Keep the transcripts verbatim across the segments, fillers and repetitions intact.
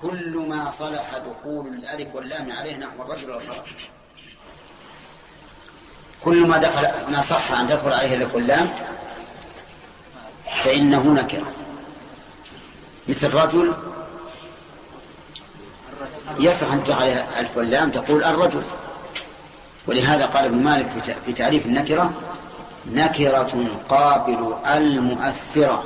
كل ما صلح دخول الألف واللام عليه نحو الرجل والفرس. كل ما دخل ما صح أن تدخل عليه الألف واللام فإنه نكرة. مثل رجل يصح أن تدخل عليه الألف واللام تقول الرجل. ولهذا قال ابن مالك في تعريف النكرة: نكرة قابل المؤثرة.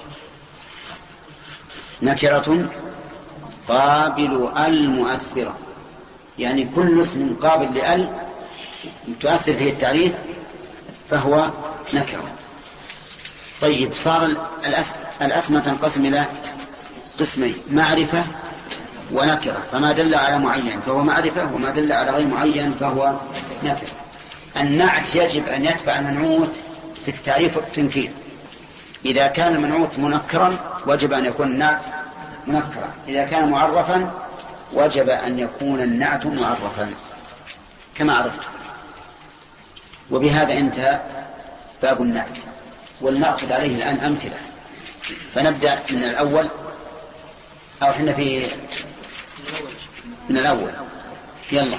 نكرة قابل المؤثرة، يعني كل اسم قابل لأل تؤثر فيه التعريف فهو نكرة. طيب، صار الأسماء تنقسم إلى قسمين: معرفة ونكرة. فما دل على معين فهو معرفة، وما دل على غير معين فهو نكرة. النعت يجب أن يتبع المنعوت في التعريف والتنكير. إذا كان المنعوت منكرا وجب أن يكون النعت منكرا، إذا كان معرفا وجب أن يكون النعت معرفا كما عرفت. وبهذا انتهى باب النعت، ولنأخذ عليه الآن أمثلة. فنبدأ من الأول، أو حنا في من الأول. يلا.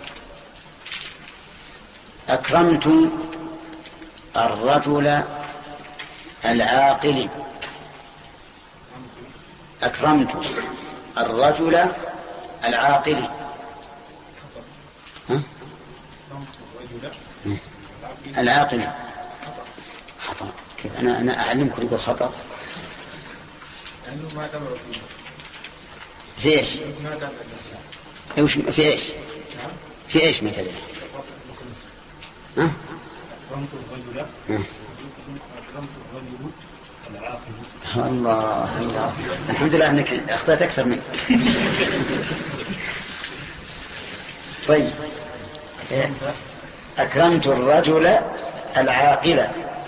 أكرمت الرجل العاقل. أكرمت الرجل العاقل. ها؟ العاقل خطأ. كيف أنا أنا أعلمكم يقول خطأ؟ في إيش؟ إيش في إيش؟ في إيش مثلا؟ ها؟ أكرمت الرجل الله الله، الحمد لله أنك أخطأت أكثر مني. طيب، أكرمت الرجل العاقل.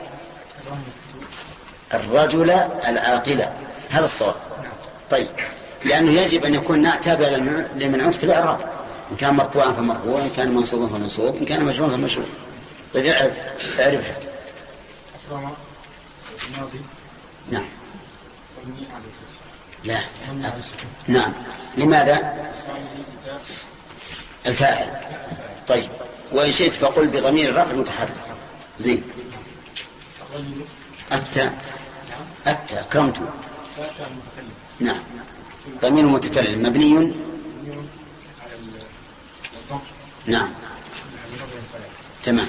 الرجل العاقل هذا الصواب. طيب، لأنه يجب أن يكون تابع للمنعوت في الإعراب، إن كان مرفوعا فمرفوع، إن كان منصوبا فمنصوب، إن كان مجرورا فمجرور. طيب، اعرف اعرفها. نعم. لا. نعم. لماذا؟ الفاعل. طيب، وإن شئت فقل بضمير الرفع المتحرك. زين. أتى أتى أكرمت. نعم. ضمير متكلم مبني. نعم. تمام.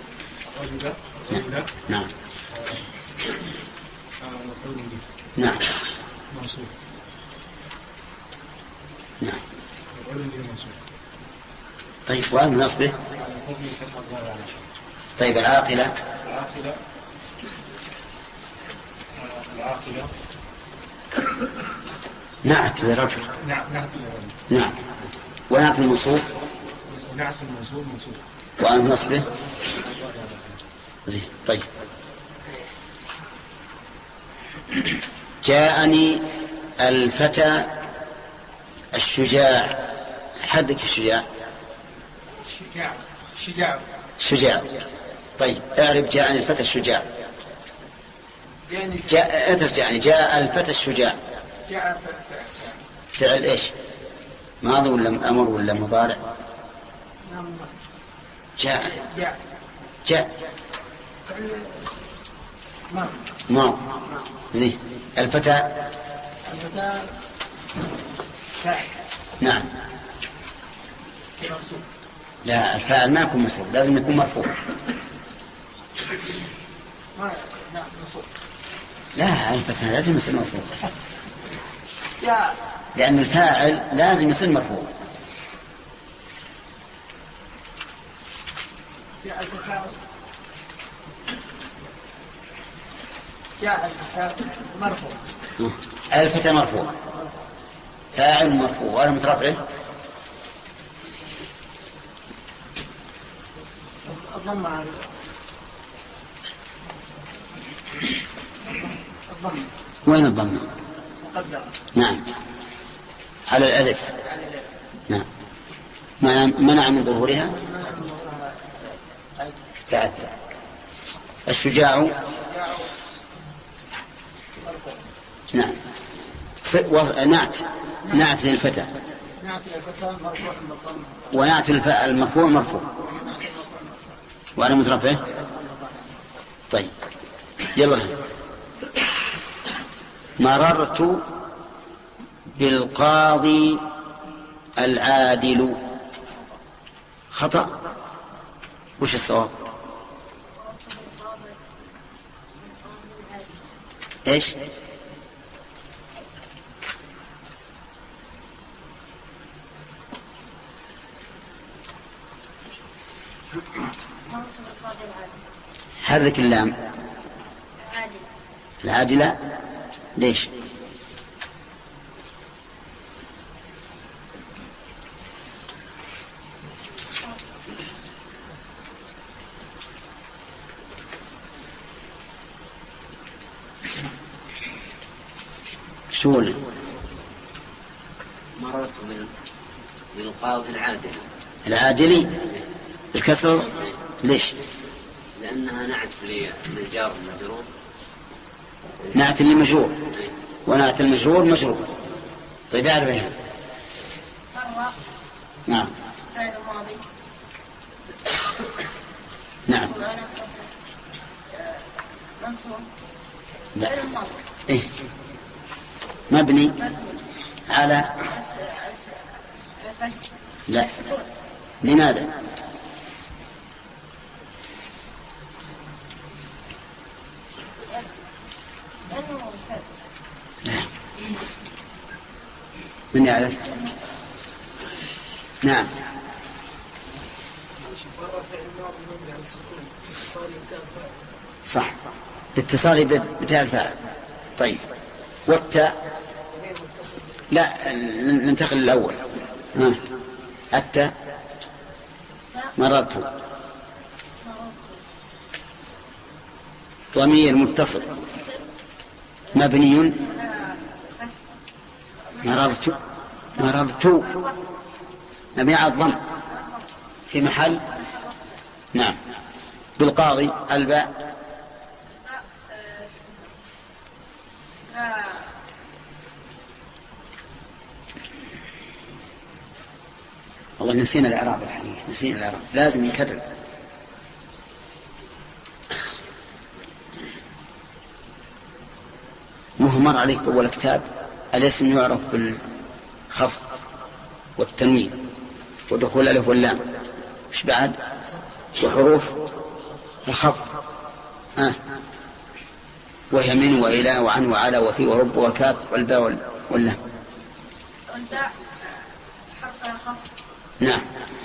نعم. نعم. نعم. طيب، وأن نصبه. طيب، العاقلة. العاقلة نعت لرجل. نعم. ونعت المنصوب. نعت المنصوب منصوب. وأن نصبه. طيب، جاءني الفتى الشجاع. حدك الشجاع. الشجاع. شجاع. شجاع. طيب، اعرف جاءني الفتى الشجاع. جاء اترك يعني جاء الفتى الشجاع. جاء فعل ايش؟ ماضي ولا امر ولا مضارع؟ جاء. جاء. جاء. ماضي. زين. الفتى. الفتى فاعل. نعم. لا، الفاعل ما يكون مسروق، لازم يكون مرفوع. لا، الفتى لازم يصير مرفوع، لأن الفاعل لازم يصير مرفوع. جاء الفتى. جاء الفتى مرفوع. الفتى مرفوع، فاعل مرفوع، وأنا مترفعه. الضم على الضم. وين الضم؟ مقدر. نعم، على الألف. نعم. منع من ظهورها استعثر. الشجاع. نعم. نعت نعت للفتى ونعت المرفوع مرفوع وعلى مترفعه. طيب يلا. مررت بالقاضي العادل. خطأ. وش الصواب؟ ايش؟ حرك اللام. العادلة. ليش؟ شلون؟ مررت بالقاضي العادل. العادلي بالكسر. ليش؟ لأنها نعت للجار المجرور. نعت للمجرور ونعت المجرور مجرور. طيب اعرف ايه؟ نعم. نعم. لا. إيه؟ مبني على. لا. لماذا؟ لا. من يعرف؟ نعم. صح، الاتصال بتاع الفاعل. طيب والتاء. لا ننتقل للأول. ها. التاء. مررت. ضمير متصل مبني. مررت. مررت مبني على الضم في محل. نعم. بالقاضي الباء. والله نسينا الإعراب الحقيقة. نسينا الإعراب لازم يكرر. مهمر عليك بأول كتاب. الاسم يعرف بالخفض والتنوين ودخول الألف واللام. ايش بعد؟ وحروف الخفض. ها. وهي من وإلى وعن وعلى وفي ورب وكاف والباء واللام. والباء حرف الخفض. نعم.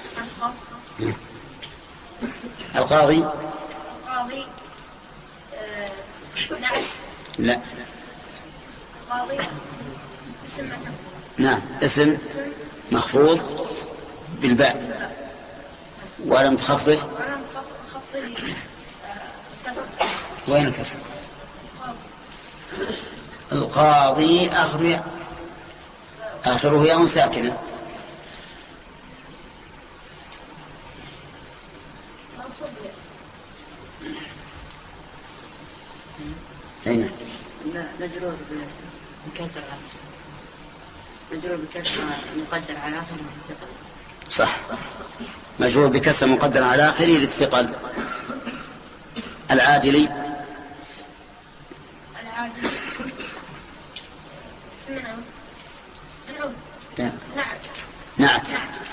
القاضي. القاضي آه... نعم. لا. القاضي اسم مفعول. نعم. اسم مخفوض بالباء وعلامة خفضه. وعلامة خفضه الكسر. وين الكسر؟ القاضي آخره آخره ياء ساكنة. أين؟ لا مجرور بكسر. مجرور بكسر مقدر على آخره للثقل. صح. مجرور بكسر مقدر على آخره للثقل. العادلي. العادلي اسم نعم. سنعود. نعم. نعت. نعت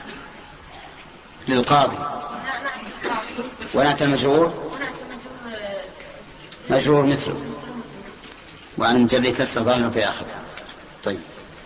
للقاضي. نعت القاضي. ونعت المجرور. ونعت المجرور مجرور مثله وعن مجرد كسر ظاهر في آخر. طيب.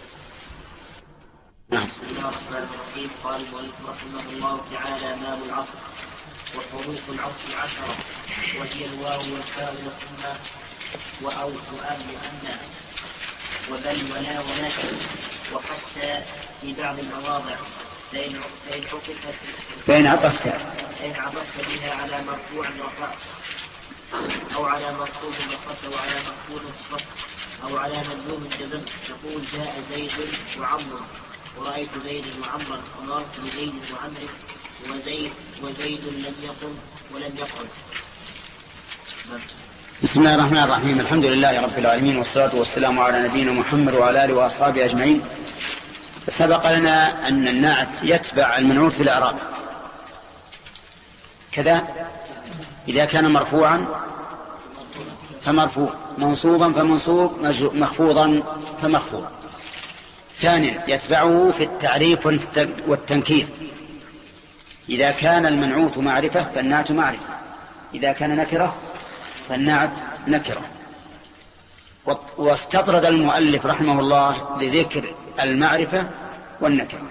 نعم. بسم الله الرحمن الرحيم. قال المؤلف رحمه الله تعالى: باب العطف. وحروف العطف عشرة، وهي الواو والفاء والثم وأو وأب وأن وبل ولا وناشر وحتى في بعض المواضع. فإن عطفت فإن عطفت فإن عطفت بها على مرفوع رفعت، أو على منصوب نصبت، أو على مقبول صفت، أو على مجزوم جزمت. تقول: جاء زيد وعمر، ورأيت زيد وعمرا، ومررت بزيد وعمر، وزيد وزيد لم يقم ولم يقعد. بسم الله الرحمن الرحيم. الحمد لله رب العالمين، والصلاة والسلام على نبينا محمد وعلى آله وأصحابه أجمعين. سبق لنا أن النعت يتبع المنعوت في الإعراب كذا، إذا كان مرفوعا فمرفوع، منصوبا فمنصوب، مخفوضا فمخفوض. ثانيا يتبعه في التعريف والتنكير، إذا كان المنعوت معرفة فالنعت معرفة، إذا كان نكرة فالنعت نكرة. واستطرد المؤلف رحمه الله لذكر المعرفة والنكرة.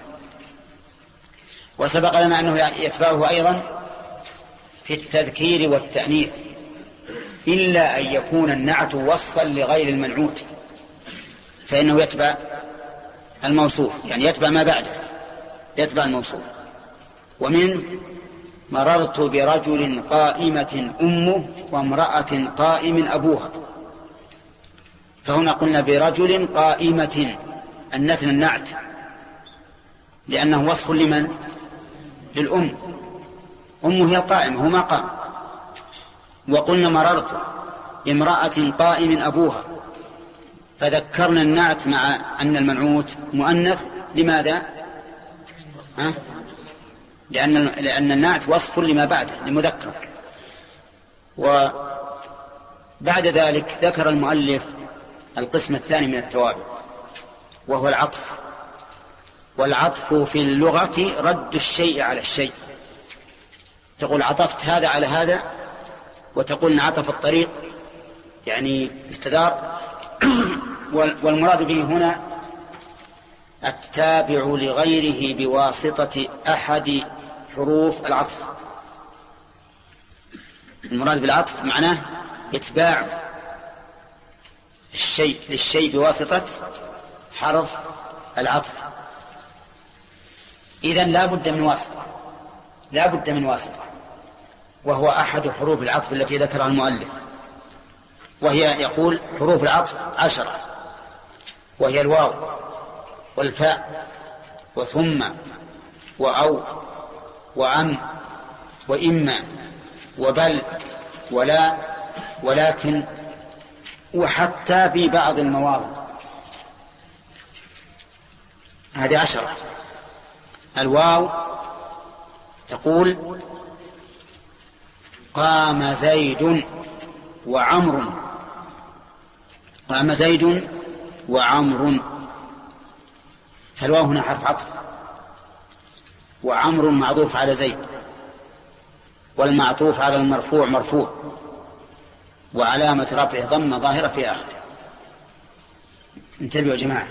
وسبق لنا أنه يتبعه أيضا في التذكير والتأنيث، إلا أن يكون النعت وصفا لغير المنعوت فإنه يتبع الموصوف، يعني يتبع ما بعده، يتبع الموصوف. ومن مررت برجل قائمة أمه وامرأة قائم أبوها، فهنا قلنا برجل قائمة، النتن النعت لأنه وصف لمن؟ للأم، أمه هي القائمة، هو ما قام. وقلنا مررت امرأة قائم أبوها، فذكرنا النعت مع أن المنعوت مؤنث. لماذا؟ ها؟ لأن لأن النعت وصف لما بعده لمذكر. وبعد ذلك ذكر المؤلف القسم الثاني من التوابع وهو العطف. والعطف في اللغة رد الشيء على الشيء، تقول عطفت هذا على هذا، وتقول عطف الطريق يعني استدار. والمراد به هنا التابع لغيره بواسطة أحد حروف العطف. المراد بالعطف معناه اتباع الشيء للشيء بواسطة حرف العطف. إذن لا بد من واسطة، لا بد من واسطة، وهو أحد حروف العطف التي ذكرها المؤلف، وهي يقول حروف العطف عشرة، وهي الواو والفاء وثم وأو وعم وإما وبل ولا ولكن وحتى في بعض المواضع. هذه عشرة. الواو تقول قام زيد وعمر، قام زيد وعمر، فالواو هنا حرف عطف، وعمر معطوف على زيد، والمعطوف على المرفوع مرفوع، وعلامة رفعه ضمة ظاهرة في آخره. انتبهوا يا جماعة،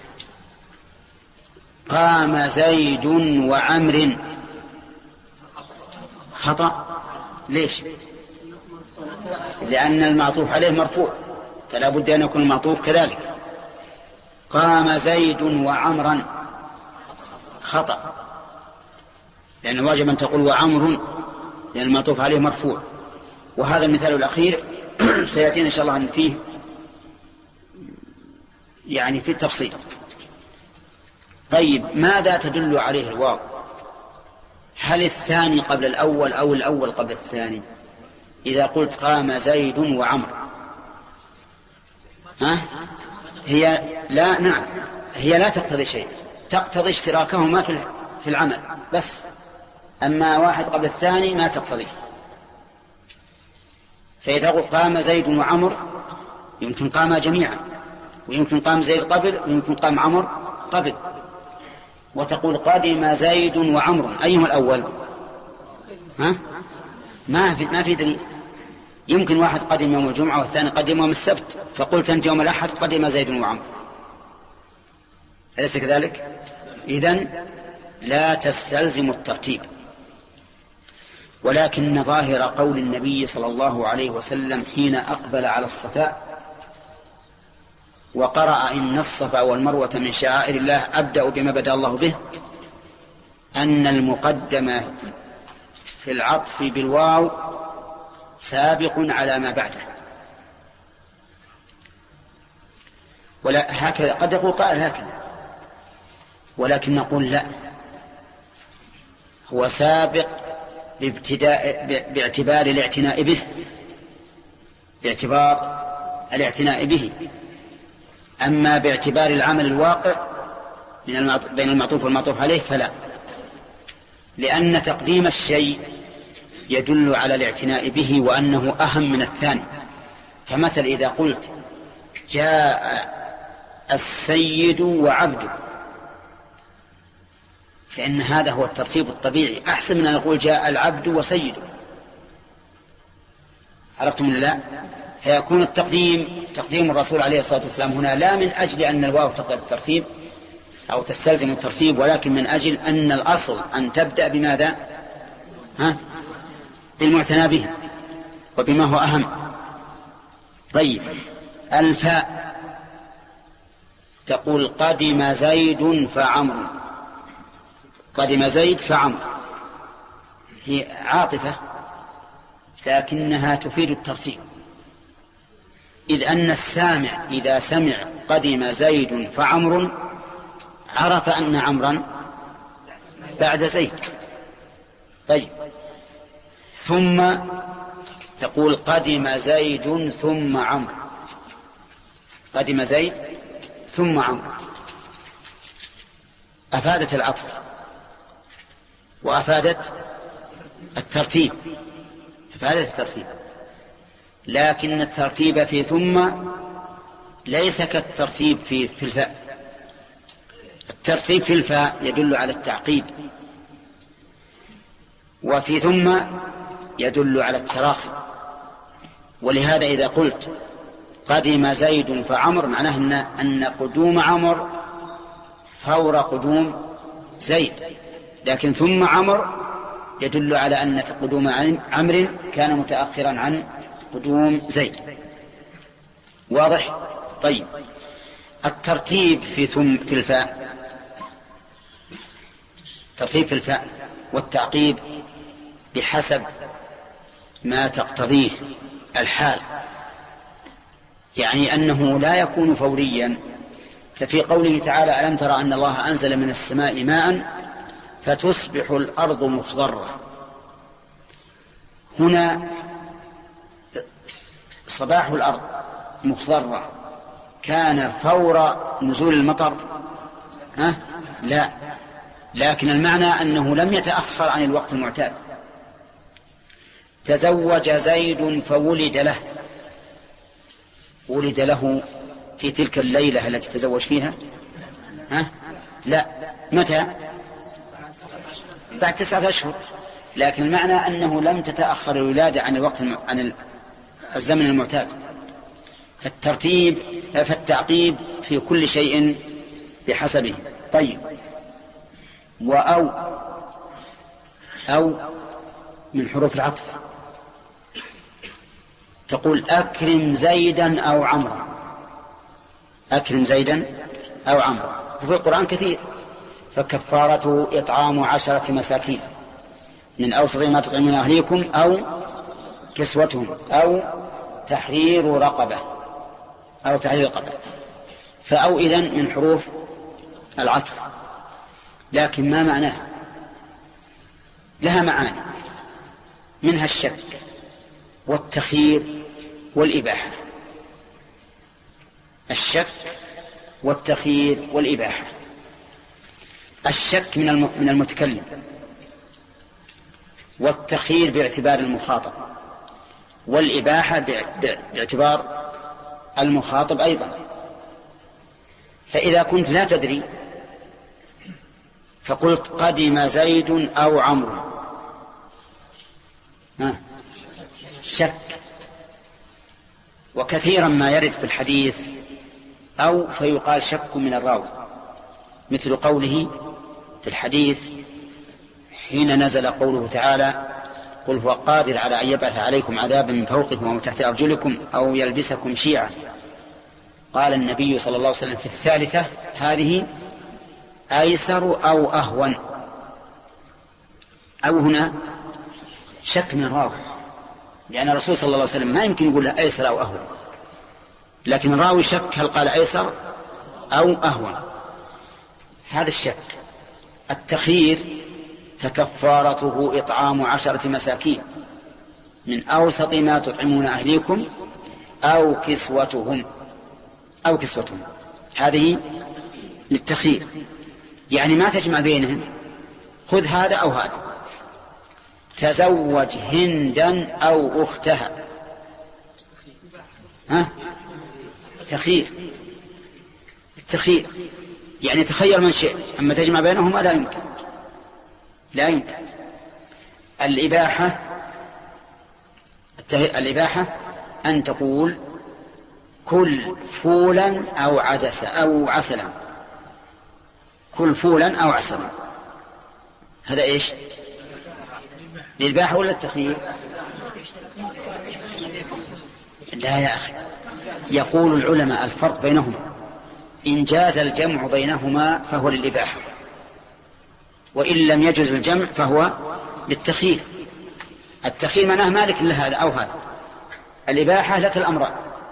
قام زيد وعمر خطأ. ليش؟ لأن المعطوف عليه مرفوع، فلا بد أن يكون المعطوف كذلك. قام زيد وعمرا خطأ، لأن واجب أن تقول وعمر، لأن المعطوف عليه مرفوع. وهذا المثال الأخير سيأتينا إن شاء الله أن فيه يعني في التفصيل. طيب، ماذا تدل عليه الواو؟ هل الثاني قبل الأول أو الأول قبل الثاني؟ إذا قلت قام زيد وعمر، ها؟ هي لا نعم هي لا تقتضي شيء، تقتضي اشتراكهما في العمل بس، أما واحد قبل الثاني ما تقتضي. فإذا قلت قام زيد وعمر يمكن قام جميعا، ويمكن قام زيد قبل، ويمكن قام عمر قبل. وتقول قدم زيد وعمر، أيهما الأول؟ ها؟ ما في ما في دليل. يمكن واحد قدم يوم الجمعة والثاني قدم يوم السبت، فقلت أنت يوم الأحد قدم زيد وعمر، أليس كذلك؟ إذن لا تستلزم الترتيب. ولكن ظاهر قول النبي صلى الله عليه وسلم حين أقبل على الصفاء وقرأ إن الصفا والمروة من شعائر الله أبدأ بما بدأ الله به، أن المقدم في العطف بالواو سابق على ما بعده. ولا هكذا قد يقول قائل هكذا، ولكن نقول لا، هو سابق بابتداء باعتبار الاعتناء به، باعتبار الاعتناء به. أما باعتبار العمل الواقع من المعطوف بين المعطوف والمعطوف عليه فلا، لأن تقديم الشيء يدل على الاعتناء به وأنه أهم من الثاني. فمثل إذا قلت جاء السيد وعبده فإن هذا هو الترتيب الطبيعي، أحسن من أن نقول جاء العبد وسيده. عرفتم لا؟ فيكون التقديم تقديم الرسول عليه الصلاة والسلام هنا لا من أجل أن الواو تقتضي الترتيب أو تستلزم الترتيب، ولكن من أجل أن الأصل أن تبدأ بماذا؟ ها؟ بالمعتنى به وبما هو أهم. طيب الفاء تقول قدم زيد فعمر، قدم زيد فعمر هي عاطفة لكنها تفيد الترتيب، إذ أن السامع إذا سمع قدم زيد فعمر عرف أن عمرا بعد زيد. طيب ثم تقول قدم زيد ثم عمرو، قدم زيد ثم عمرو، أفادت العطف وأفادت الترتيب، أفادت الترتيب، لكن الترتيب في ثم ليس كالترتيب في في الفاء. الترتيب في الفاء يدل على التعقيب، وفي ثم يدل على التراخي. ولهذا إذا قلت قدم زيد فعمر معناه أن, أن قدوم عمر فور قدوم زيد، لكن ثم عمر يدل على أن قدوم عمرو كان متأخرا عن قدوم زيد. واضح؟ طيب الترتيب في ثم في الفاء، ترتيب في الفاء والتعقيب بحسب ما تقتضيه الحال، يعني أنه لا يكون فوريا. ففي قوله تعالى ألم ترى أن الله أنزل من السماء ماء فتصبح الأرض مخضرة، هنا صباح الأرض مخضرة كان فور نزول المطر؟ ها؟ لا، لكن المعنى أنه لم يتأخر عن الوقت المعتاد. تزوج زيد فولد له، ولد له في تلك الليلة التي تزوج فيها؟ ها؟ لا، متى؟ بعد تسعة أشهر، لكن المعنى أنه لم تتأخر الولادة عن الوقت الم... عن الزمن المعتاد. فالترتيب فالتعقيب في كل شيء بحسبه. طيب وأو أو من حروف العطف، تقول أكرم زيدا أو عمرا، أكرم زيدا أو عمرا، وفي القرآن كثير. فكفارته إطعام عشرة مساكين من أوسط ما تطعمون أهليكم أو كسوتهم أو تحرير رقبة أو تحرير رقبة. فأو إذن من حروف العطف، لكن ما معناها؟ لها معاني، منها الشك والتخيير والإباحة. الشك والتخيير والإباحة. الشك من المتكلم، والتخيير باعتبار المخاطب، والإباحة باعتبار المخاطب أيضا. فإذا كنت لا تدري فقلت قدم زيد أو عمرو، شك. وكثيرا ما يرد في الحديث أو فيقال شك من الراوي، مثل قوله في الحديث حين نزل قوله تعالى قل هو قادر على أن يبعث عليكم عذابا من فوقكم ومن تحت أرجلكم أو يلبسكم شيعا، قال النبي صلى الله عليه وسلم في الثالثة هذه أيسر أو أهون. أو هنا شك من الراوي، لأن الرسول صلى الله عليه وسلم ما يمكن يقول له أيسر أو أهون، لكن الراوي شك هل قال أيسر أو أهون، هذا الشك. التخيير فكفارته إطعام عشرة مساكين من أوسط ما تطعمون أهليكم أو كسوتهم أو كسوتهم، هذه للتخيير. يعني ما تجمع بينهم، خذ هذا أو هذا. تزوج هندا أو أختها، ها؟ تخيير، التخيير يعني تخير من شئت، أما تجمع بينهما لا يمكن، لا يمكن. الإباحة الإباحة أن تقول كل فولا أو عدسا أو عسلا، كل فولا أو عسلا، هذا إيش؟ الإباحة ولا التخيير؟ لا يا أخي، يقول العلماء الفرق بينهما، إن جاز الجمع بينهما فهو للإباحة، وإن لم يجوز الجمع فهو للتخيير. التخيير معناه مالك لهذا أو هذا، الإباحة لك الأمران.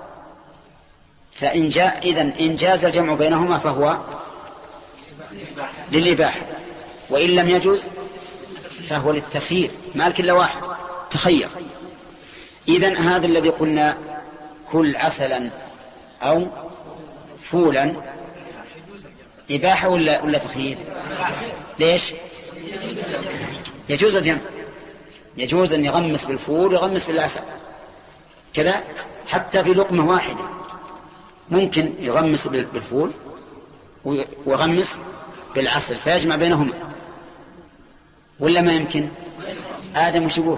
فإن جاء إذن إن جاز الجمع بينهما فهو للإباحة، وإن لم يجوز فهو للتخيير، مالك إلا واحد، تخير. إذن هذا الذي قلنا كل عسلا أو فولا إباحة ولا, ولا تخيير؟ ليش؟ يجوز الجمع، يجوز أن يغمس بالفول ويغمس بالعسل كذا، حتى في لقمة واحدة ممكن يغمس بالفول ويغمس بالعسل فيجمع بينهما، ولا ما يمكن؟ آدم وشبوه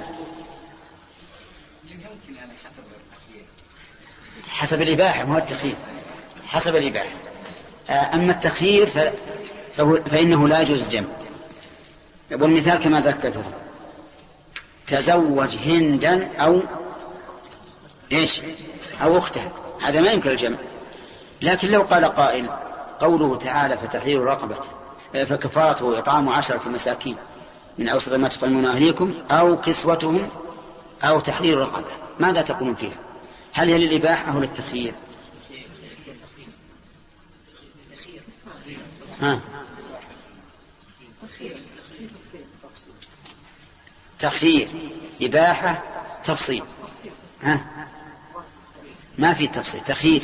حسب الإباحة، ما هو التخيير، حسب الإباحة. أما التخيير فإنه لا يجوز الجمع. والمثال كما ذكرته، تزوج هندا أو إيش أو أخته، هذا ما يمكن الجمع. لكن لو قال قائل قوله تعالى فتحرير رقبة فكفارته إطعام عشرة مساكين من أوسط ما تطعمون أهليكم أو كسوتهم أو تحرير رقبة، ماذا تقولون فيها؟ هل هي للإباحة أو للتخيير؟ ها. تخيير، إباحة، تفصيل، ها؟ ما في تفصيل، تخيير،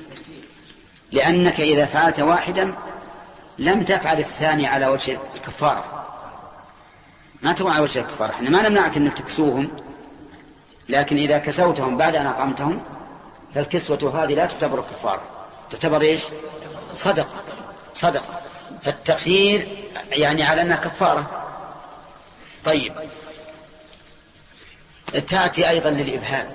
لأنك إذا فعلت واحدا لم تفعل الثاني على وجه الكفارة، ما تكون على وجه الكفارة. احنا ما نمنعك أنك تكسوهم، لكن إذا كسوتهم بعد أن أطعمتهم فالكسوة هذه لا تعتبر كفارة، تعتبر إيش؟ صدقة، صدقة. فالتخيير يعني على أنها كفارة. طيب، تأتي أيضا للإبهام.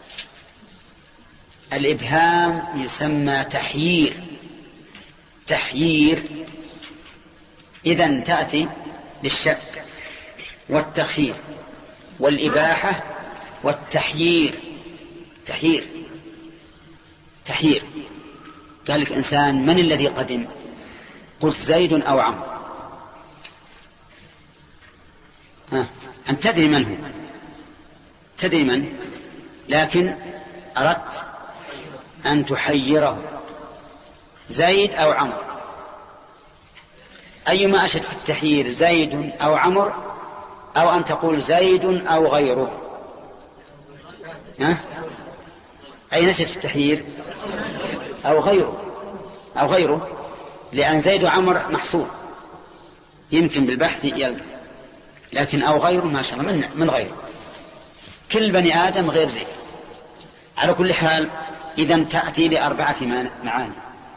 الإبهام يسمى تحيير، تحيير إذن تأتي للشك والتخيير والإباحة والتحيير. تحيير، تحيير. قال لك إنسان من الذي قدم؟ قلت زيد أو عمرو، ها أنت تدري من هو، تدري من، لكن أردت أن تحيره زيد أو عمرو، أيما أشد في التحيير، زيد أو عمرو، أو أن تقول زيد أو غيره؟ ها؟ أي نشد في التحيير؟ أو غيره، أو غيره، لأن زيد وعمر محصور يمكن بالبحث يلقى، لكن أو غيره ما شاء الله من, من غيره، كل بني آدم غير زيد. على كل حال إذن تأتي لأربعة معاني: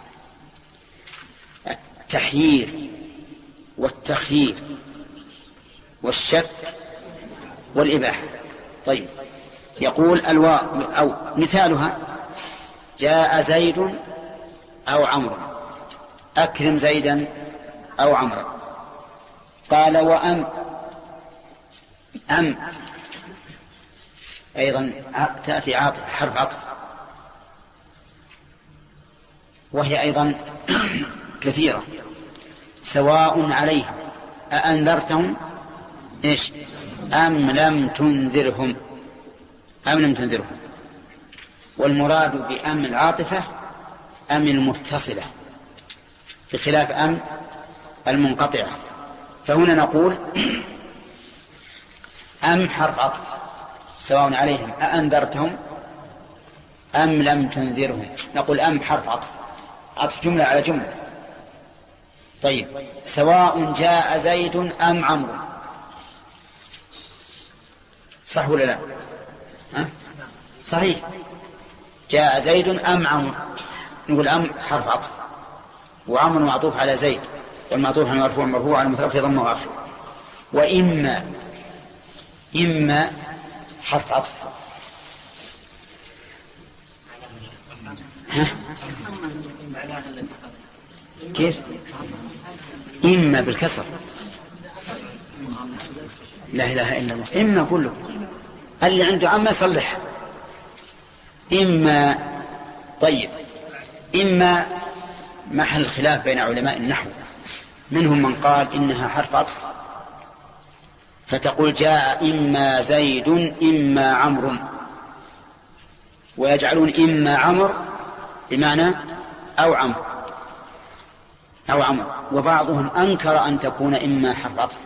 التحيير والتخيير والشك والإباحة. طيب، يقول الواو أو مثالها: جاء زيد أو عمرو، أكرم زيدا أو عمرا. قال وأم، أم أيضا تأتي عاطف، حرف عطف، وهي أيضا كثيرة. سواء عليهم أأنذرتهم إيش أم لم تنذرهم، أم لم تنذرهم. والمراد بأم العاطفة أم المتصلة، بخلاف أم المنقطعة. فهنا نقول أم حرف عطف، سواء عليهم أأنذرتهم أم لم تنذرهم. نقول أم حرف عطف، عطف جملة على جملة. طيب سواء جاء زيد أم عمرو، صح ولا لا؟ ها؟ صحيح، جاء زيد أم عمرو، نقول أم حرف عطف، وعمرو معطوف على زيد، والمعطوف على المرفوع مرفوع على المترفع ضمه وآخر. وإما إما حرف عطف. ها؟ كيف؟ إما بالكسر، لا إله إلا الله. إما كله اللي عنده أما يصلح. إما طيب إما محل خلاف بين علماء النحو، منهم من قال إنها حرف عطف، فتقول جاء إما زيد إما عمرو، ويجعلون إما عمرو بمعنى أو عمرو أو عمرو. وبعضهم أنكر أن تكون إما حرف عطف،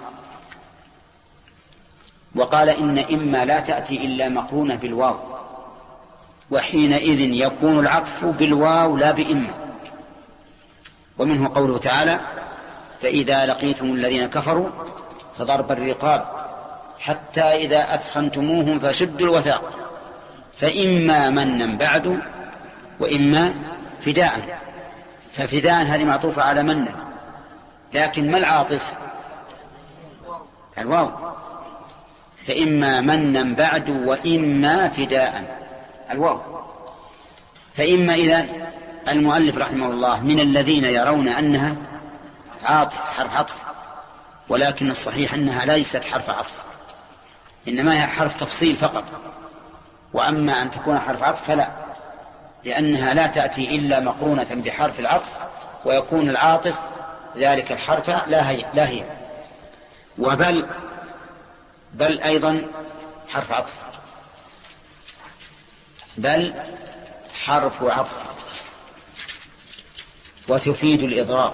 وقال إن إما لا تأتي إلا مقرونة بالواو، وحينئذ يكون العطف بالواو لا بإما. ومنه قوله تعالى فإذا لقيتم الذين كفروا فضرب الرقاب حتى إذا أثخنتموهم فشدوا الوثاق فإما منا بعد وإما فداء. ففداء هذه معطوفة على من، لكن ما العاطف؟ الواو. فإما منا بعد وإما فداء، الواو. فإما إذن المؤلف رحمه الله من الذين يرون أنها عاطف حرف عطف، ولكن الصحيح أنها ليست حرف عطف، إنما هي حرف تفصيل فقط. وأما أن تكون حرف عطف فلا، لأنها لا تأتي إلا مقرونة بحرف العطف، ويكون العاطف ذلك الحرف لا هي, لا هي. وبل بل أيضا حرف عطف، بل حرف عطف وتفيد الإضراب.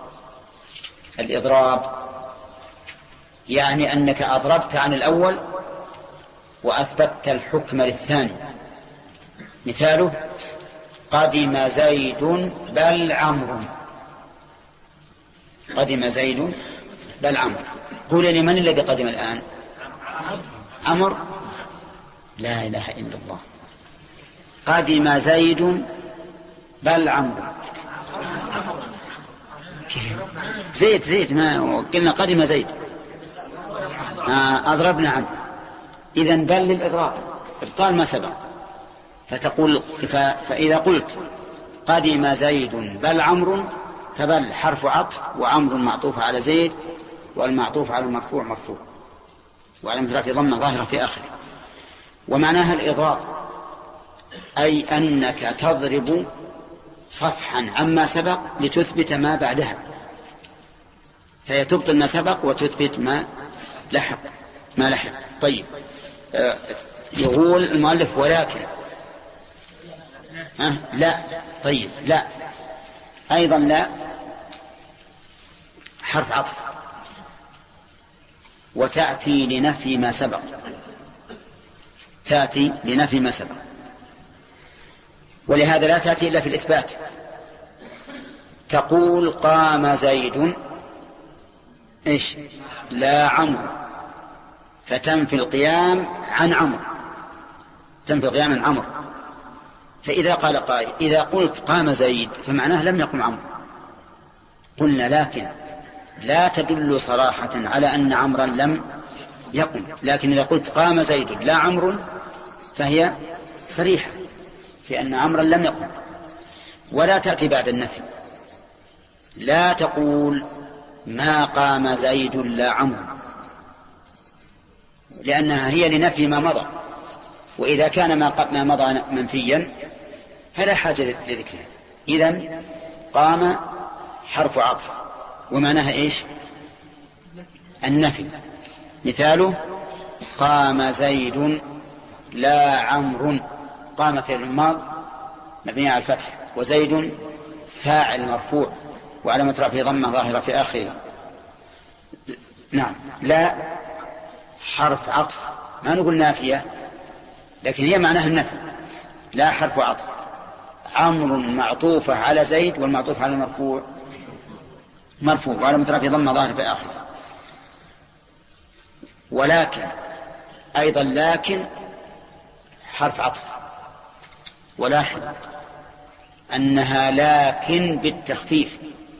الإضراب يعني أنك أضربت عن الأول وأثبتت الحكم للثاني. مثاله قدم زيد بل عمرو، قدم زيد بل عمرو. قول لي من الذي قدم الآن؟ عمرو؟ لا إله إلا الله. قدم زيد بل عمرو، زيد زيد ما قلنا قدم زيد، آه أضربنا عنه. إذن بل للإضراب إبطال ما سبق. فتقول فإذا قلت قدم زيد بل عمرو فبل حرف عطف، وعمرو معطوف على زيد، والمعطوف على المرفوع مرفوع وعلى مثل في ضمة ظاهرة في آخره. ومعناها الإضراب أي أنك تضرب صفحا عما سبق لتثبت ما بعدها، فهي تبطل ما سبق وتثبت ما لحق ما لحق. طيب آه يقول المؤلف ولكن أه لا. طيب لا أيضا لا حرف عطف وتأتي لنفي ما سبق، تأتي لنفي ما سبق، ولهذا لا تأتي إلا في الإثبات. تقول قام زيد إيش؟ لا عمرو، فتنفي القيام عن عمرو، تنفي القيام عن عمرو. فإذا قال قائل إذا قلت قام زيد فمعناه لم يقم عمرو، قلنا لكن لا تدل صراحة على أن عمرا لم يقم، لكن إذا قلت قام زيد لا عمرو فهي صريحة في أن عمرا لم يقم. ولا تأتي بعد النفي، لا تقول ما قام زيد لا عمرو، لأنها هي لنفي ما مضى، وإذا كان ما مضى منفيا فلا حاجة لذكرها. إذن قام حرف عطف ومعناها إيش؟ النفي. مثاله قام زيد لا عمرو، قام فعل الماضي مبني على الفتح، وزيد فاعل مرفوع وعلامة رفعه ضمة ظاهرة في آخره. نعم لا حرف عطف، ما نقول نافية لكن هي معناها النفي. لا حرف عطف، عمرو معطوفة على زيد والمعطوف على المرفوع مرفوع وعلى مترفع ضم ظاهر في آخره. ولكن أيضا لكن حرف عطف، ولاحظ أنها لكن بالتخفيف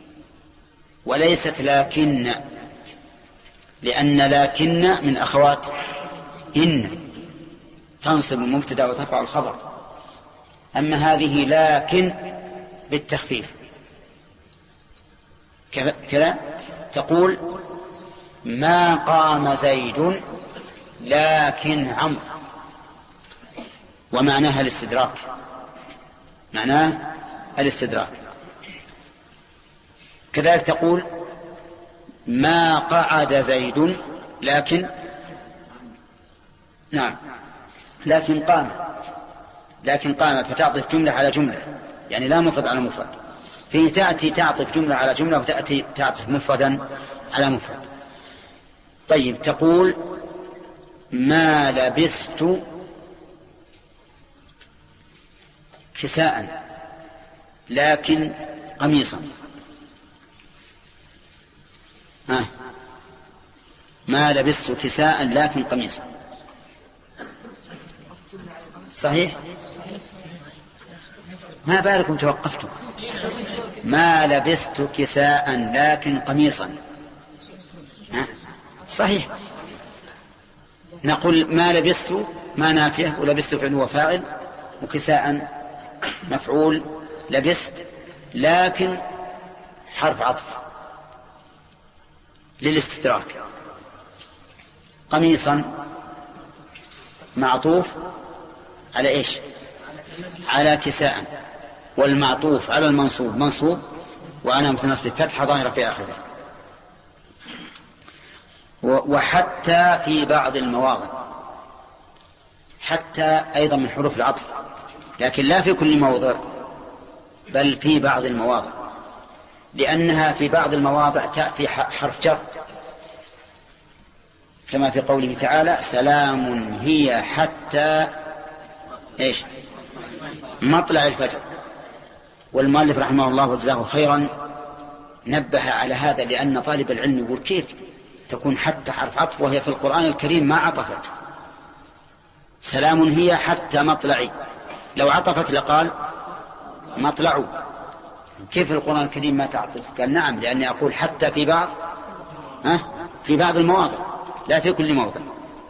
وليست لكن، لأن لكن من أخوات إن تنصب المبتدأ وترفع الخبر، أما هذه لكن بالتخفيف كذا تقول ما قام زيد لكن عمرو، ومعناها الاستدراك، معناه الاستدراك. كذلك تقول ما قعد زيد لكن نعم لكن قام، لكن قام فتعطف جملة على جملة، يعني لا مفرد على مفرد. فيه تأتي تعطف جملة على جملة وتأتي تعطف مفردا على مفرد. طيب تقول ما لبست كساء لكن قميصا. ها ما لبست كساء لكن قميصا، صحيح؟ ما بالكم توقفتم؟ ما لبست كساء لكن قميصا، ها؟ صحيح. نقول ما لبست ما نافية، ولبست فعل وفاعل، وكساء مفعول، لبست لكن حرف عطف للاستدراك. قميصا معطوف على إيش؟ على كساء، والمعطوف على المنصوب منصوب وعلامة نصب فتحة ظاهرة في آخره. وحتى في بعض المواضع، حتى أيضا من حروف العطف، لكن لا في كل موضع بل في بعض المواضع، لأنها في بعض المواضع تأتي حرف جر، كما في قوله تعالى سلام هي حتى إيش؟ مطلع الفجر. والمؤلف رحمه الله وجزاه خيرا نبه على هذا، لأن طالب العلم يقول كيف تكون حتى حرف عطف وهي في القرآن الكريم ما عطفت؟ سلام هي حتى مطلعي، لو عطفت لقال مطلع، كيف القرآن الكريم ما تعطف؟ قال نعم، لأني أقول حتى في بعض ها في بعض المواضع لا في كل موضع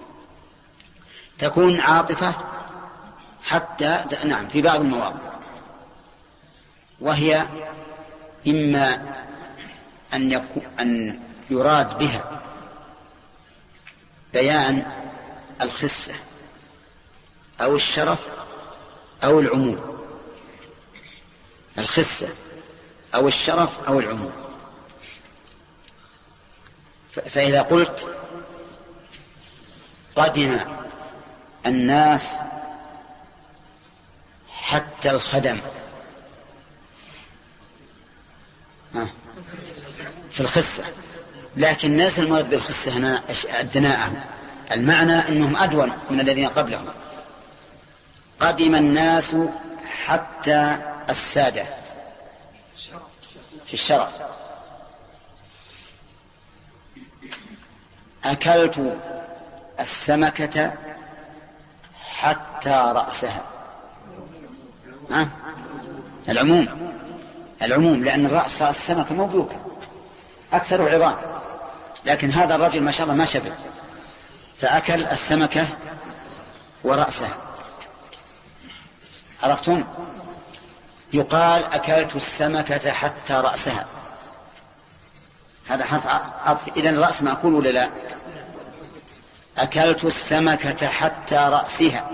تكون عاطفة، حتى نعم في بعض المواضع، وهي إما أن يكون أن يراد بها بيان الخسة أو الشرف أو العموم، الخسة أو الشرف أو العموم. فإذا قلت قدم الناس حتى الخدم في الخسة، لكن الناس المراد بالخسة هنا الدناءة، المعنى أنهم أدون من الذين قبلهم. قدم الناس حتى السادة في الشرف. أكلت السمكة حتى رأسها، ها؟ العموم، العموم، لأن الرأس السمكة موجودة أكثر عظام، لكن هذا الرجل ما شاء الله ما شبه، فأكل السمكة ورأسها. عرفتم؟ يقال أكلت السمكة حتى رأسها، هذا حرف عطف، إذن الرأس مأكول ولا لا؟ أكلت السمكة حتى رأسها،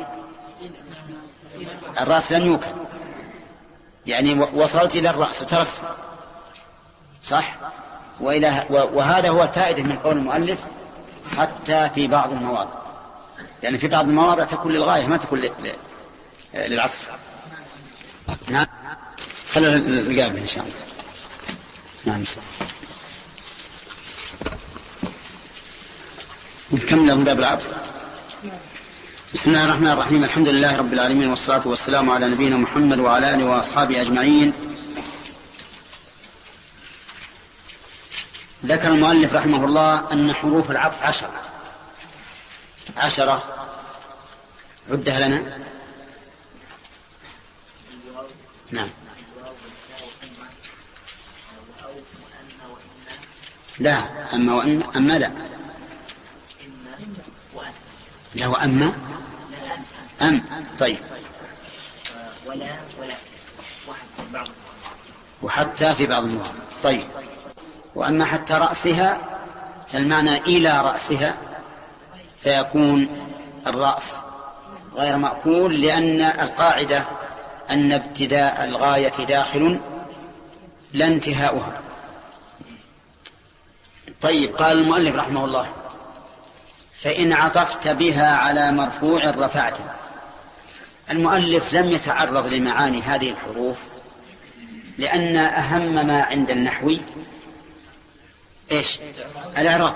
الرأس لم يوكل، يعني وصلت إلى الرأس وتركت، صح؟ وإلى وهذا هو الفائدة من قول المؤلف حتى في بعض المواضع، يعني في بعض المواضع تكون للغاية ما تكون للعطف. نعم، خلونا نقابل إن شاء الله. نعم، نكمل من باب العطف. بسم الله الرحمن الرحيم، الحمد لله رب العالمين، والصلاة والسلام على نبينا محمد وعلى آله وأصحابه أجمعين. ذكر المؤلف رحمه الله أن حروف العطف عشرة عشرة عدها لنا. نعم. لا أما وأما أما لا لا وأما أم. طيب. ولا ولا وحتى في بعض المواضع. طيب. وأما حتى رأسها فالمعنى إلى رأسها فيكون الرأس غير مأكول، لأن القاعدة أن ابتداء الغاية داخل لا انتهاؤها. طيب. قال المؤلف رحمه الله: فإن عطفت بها على مرفوع رفعت. المؤلف لم يتعرض لمعاني هذه الحروف، لأن أهم ما عند النحوي إيش؟ الإعراب.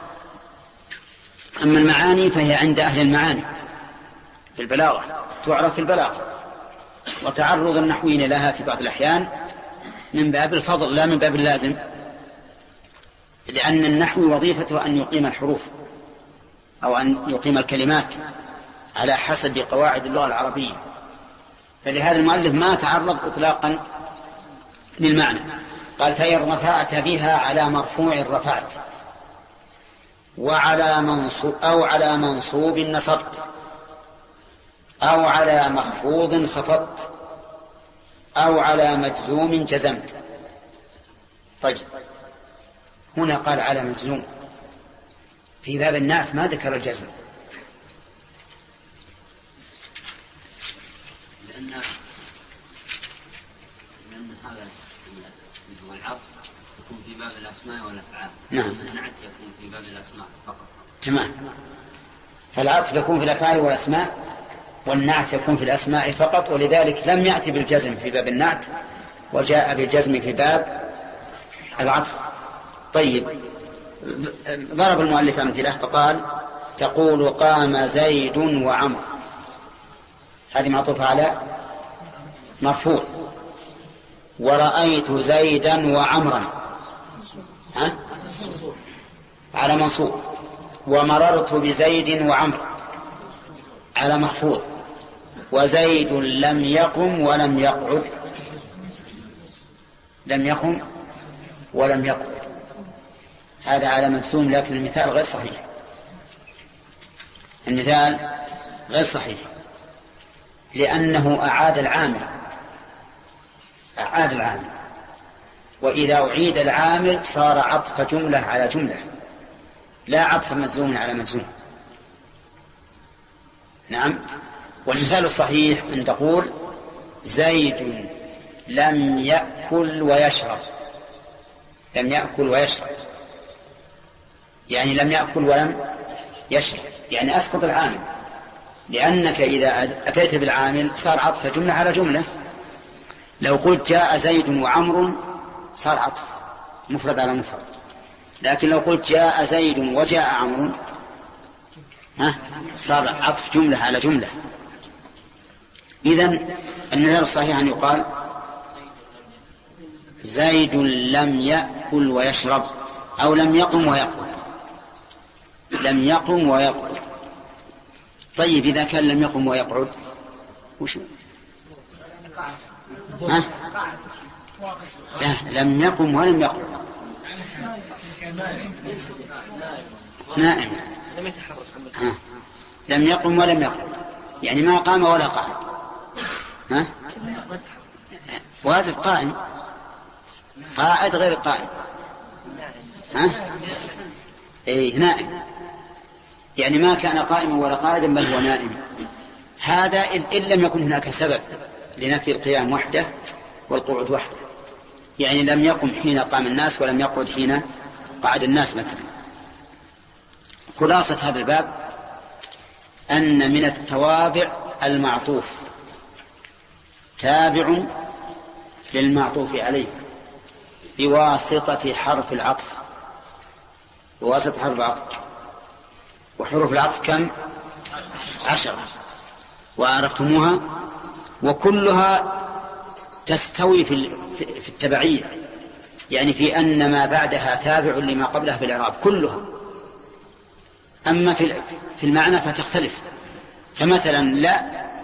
أما المعاني فهي عند أهل المعاني في البلاغة، تعرف في البلاغة، وتعرض النحويين لها في بعض الأحيان من باب الفضل لا من باب اللازم، لأن النحو وظيفته أن يقيم الحروف أو أن يقيم الكلمات على حسب قواعد اللغة العربية. فلهذا المؤلف ما تعرض إطلاقا للمعنى. قال: فإن رفعت بها على مرفوع رفعت، وعلى منصوب أو على منصوب نصبت، أو على مخفوض خفضت، أو على مجزوم جزمت. طيب. هنا قال على مجزوم، في باب النعت ما ذكر الجزم. لأن لأن هذا هو العطف يكون في باب الأسماء والأفعال. نعم. النعت يكون في باب الأسماء فقط. تمام. فالعطف يكون في الأفعال والأسماء، والنعت يكون في الأسماء فقط، ولذلك لم يأتي بالجزم في باب النعت وجاء بالجزم في باب العطف. طيب. ضرب المؤلف أمثلة فقال: تقول قام زيد وعمر، هذه معطوفة على مرفوع. ورأيت زيدا وعمرا، ها؟ على منصوب. ومررت بزيد وعمر على مخفوض. وزيد لم يقم ولم يقعد، لم يقم ولم يقعد، هذا على مجزوم، لكن المثال غير صحيح، المثال غير صحيح، لأنه أعاد العامل أعاد العامل وإذا أعيد العامل صار عطف جملة على جملة، لا عطف مجزوم على مجزوم. نعم. والمثال الصحيح أن تقول: زيد لم يأكل ويشرب. لم يأكل ويشرب يعني لم يأكل ولم يشرب، يعني أسقط العامل، لأنك إذا أتيت بالعامل صار عطف جملة على جملة. لو قلت جاء زيد وعمر صار عطف مفرد على مفرد، لكن لو قلت جاء زيد وجاء عمرو ها صار عطف جملة على جملة. إذن المثال الصحيح أن يقال: زيد لم يأكل ويشرب، أو لم يقم ويقعد. لم يقم ويقعد. طيب. إذا كان لم يقم ويقعد وش ها؟ لا، لم يقم ولم يقعد، نائم. ها؟ لم يقم ولم يقعد يعني ما قام ولا قعد. ها؟ واجب قائم، قاعد غير قائم. ها؟ ايه نائم، يعني ما كان قائما ولا قاعدا بل هو نائم. هذا إن لم يكن هناك سبب لنفي القيام وحده والقعود وحده، يعني لم يقم حين قام الناس ولم يقعد حين قعد الناس مثلا. خلاصة هذا الباب أن من التوابع المعطوف تابع للمعطوف عليه بواسطة حرف العطف، بواسطة حرف العطف. وحروف العطف كم؟ عشرة، وعرفتموها، وكلها تستوي في التبعية، يعني في أن ما بعدها تابع لما قبلها في الإعراب كلها. أما في المعنى فتختلف. فمثلا لا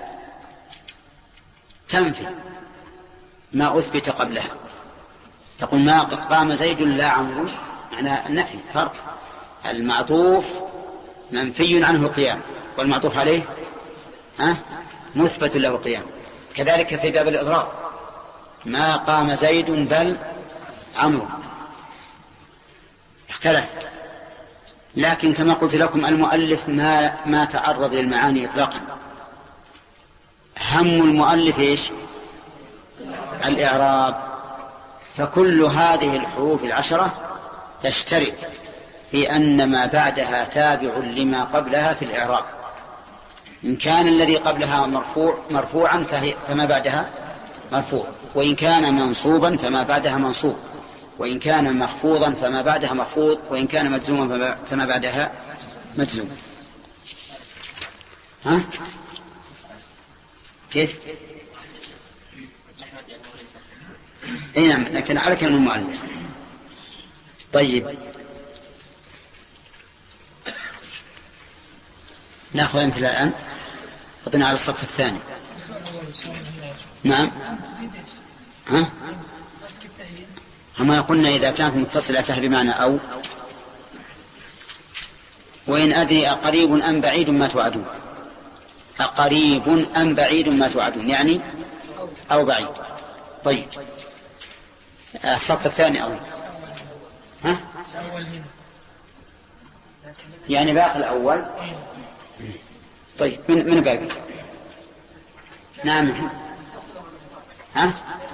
تنفي ما أثبت قبلها، تقول ما قام زيد لا عمرو، معنى النفي فرق. المعطوف منفي عنه القيام والمعطوف عليه ها مثبت له القيام. كذلك في باب الإضراب ما قام زيد بل عمرو اختلف. لكن كما قلت لكم المؤلف ما ما تعرض للمعاني إطلاقا. هم المؤلف إيش؟ الإعراب. فكل هذه الحروف العشرة تشترك في أن ما بعدها تابع لما قبلها في الإعراب. إن كان الذي قبلها مرفوع مرفوعا فهي فما بعدها مرفوع، وإن كان منصوبا فما بعدها منصوب، وإن كان مخفوضا فما بعدها مخفوض، وإن كان مجزوما فما بعدها مجزوم. ها؟ كيف؟ اي نعم، لكن على كلمة المؤلف. طيب ناخذ امثله الآن. أعطنا على الصف الثاني. نعم. ها؟ هما قلنا إذا كانت متصلة فهي بمعنى أو. وإن أدري أقريب أم بعيد ما توعدون. أقريب أم بعيد ما توعدون يعني أو بعيد. طيب الصف الثاني أول. ها؟ يعني باقي الأول. طيب من من باقي؟ نعم. ها؟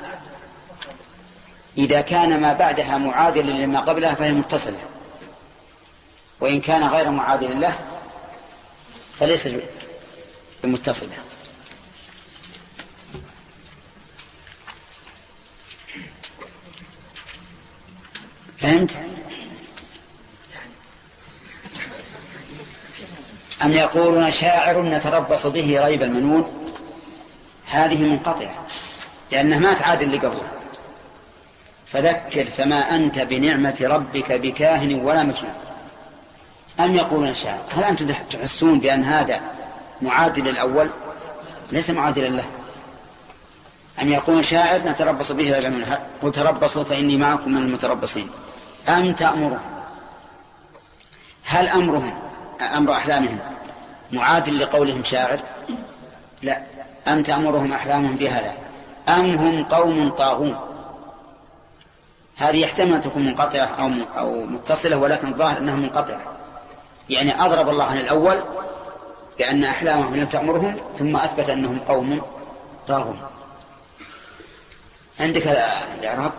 إذا كان ما بعدها معادلا لما قبلها فهي متصلة، وإن كان غير معادل له فليس متصلة. فهمت؟ أم يقولون شاعر نتربص به ريب المنون، هذه منقطعة لأنها ما تعادل اللي قبلها. فذكر فما أنت بنعمة ربك بكاهن ولا مجنون. أم يقولون شاعر، هل أنتم تحسون بأن هذا معادل الأول؟ ليس معادلا له. أم يقولون شاعر نتربص به ريب المنون، قل تربصوا فإني معكم من المتربصين. أم تأمرهم، هل أمرهم أمر أحلامهم معادل لقولهم شاعر؟ لا. أم تأمرهم أحلامهم بهذا أم هم قوم طاغون. هذه يحتمل أن تكون منقطعة أو أو متصلة، ولكن الظاهر أنها منقطعة. يعني أضرب الله عن الأول بأن أحلامهم لم تأمرهم، ثم أثبت أنهم قوم طاغون. عندك الإعراب.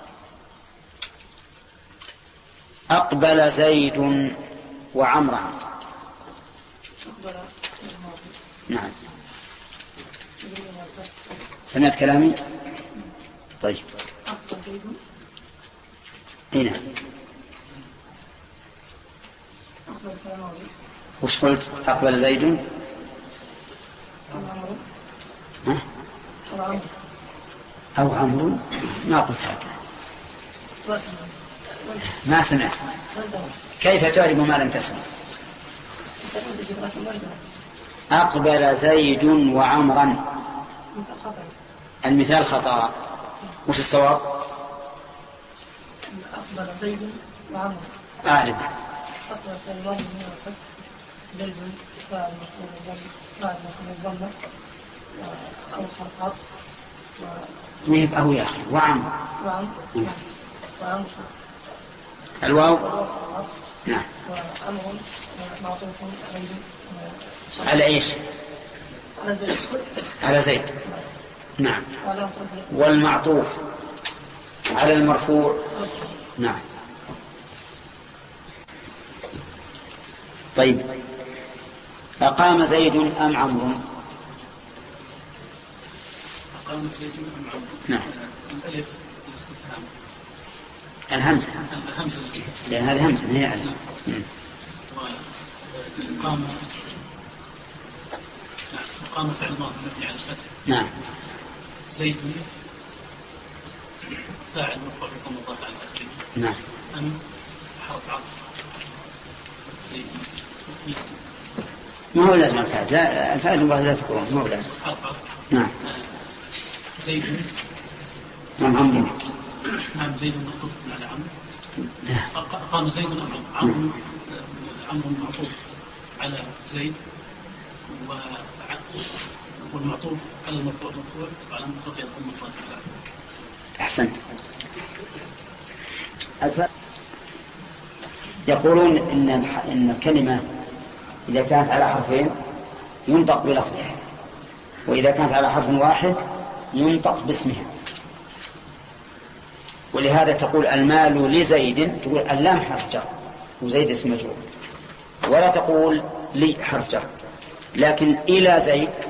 أقبل زيد وعمرا. نعم. سمعت كلامي؟ طيب. هنا وش قلت؟ أقبل زيد ها؟ أو عمرو. ما قلت هذا، ما سمعت. كيف تعرف ما لم تسمع؟ أقبل زيد وعمرا، المثال خطأ. وش الصواب؟ أقبل زيد وعمرا. أعرف. أقبل الله من الفتح زيد فاعل مفعول فاعل مفعول الضمة أو خلقات ميب أو يا أخي. وعمر وعمر وعمر الواو. نعم. وعمر معطوف على إيش؟ على زيد. على زيد. نعم. والمعطوف على المرفوع. نعم. طيب أقام زيد أم عمرو؟ أقام زيد أم عمرو. نعم. الألف الاستفهام. الهمزة. الهمزة الاستفهام. لأن هذه همزة هي ألف. وقام قام فعل ماضي مبني على الفتح. نعم. زيد فاعل مرفوع بكم مضاف على التقدير. نعم. أم حرف عطف. ما هو لازم الفاعل، لا الفاعل مباشر لا تذكرون، ما هو لازم. حرف عطف. نعم. زيد. نعم عمرو. نعم زيد معطوف على عمرو. قام زيد عمرو. عمرو معطوف على زيد والمعطوف على المرفوع مرفوع وعلى المرفوع يكون مرفوع. أحسنت. يقولون إن إن الكلمة إذا كانت على حرفين ينطق بلفظها، وإذا كانت على حرف واحد ينطق باسمها. ولهذا تقول المال لزيد، تقول اللام حرف جر وزيد اسم مجرور، ولا تقول لي حرف جر. لكن إلى زيد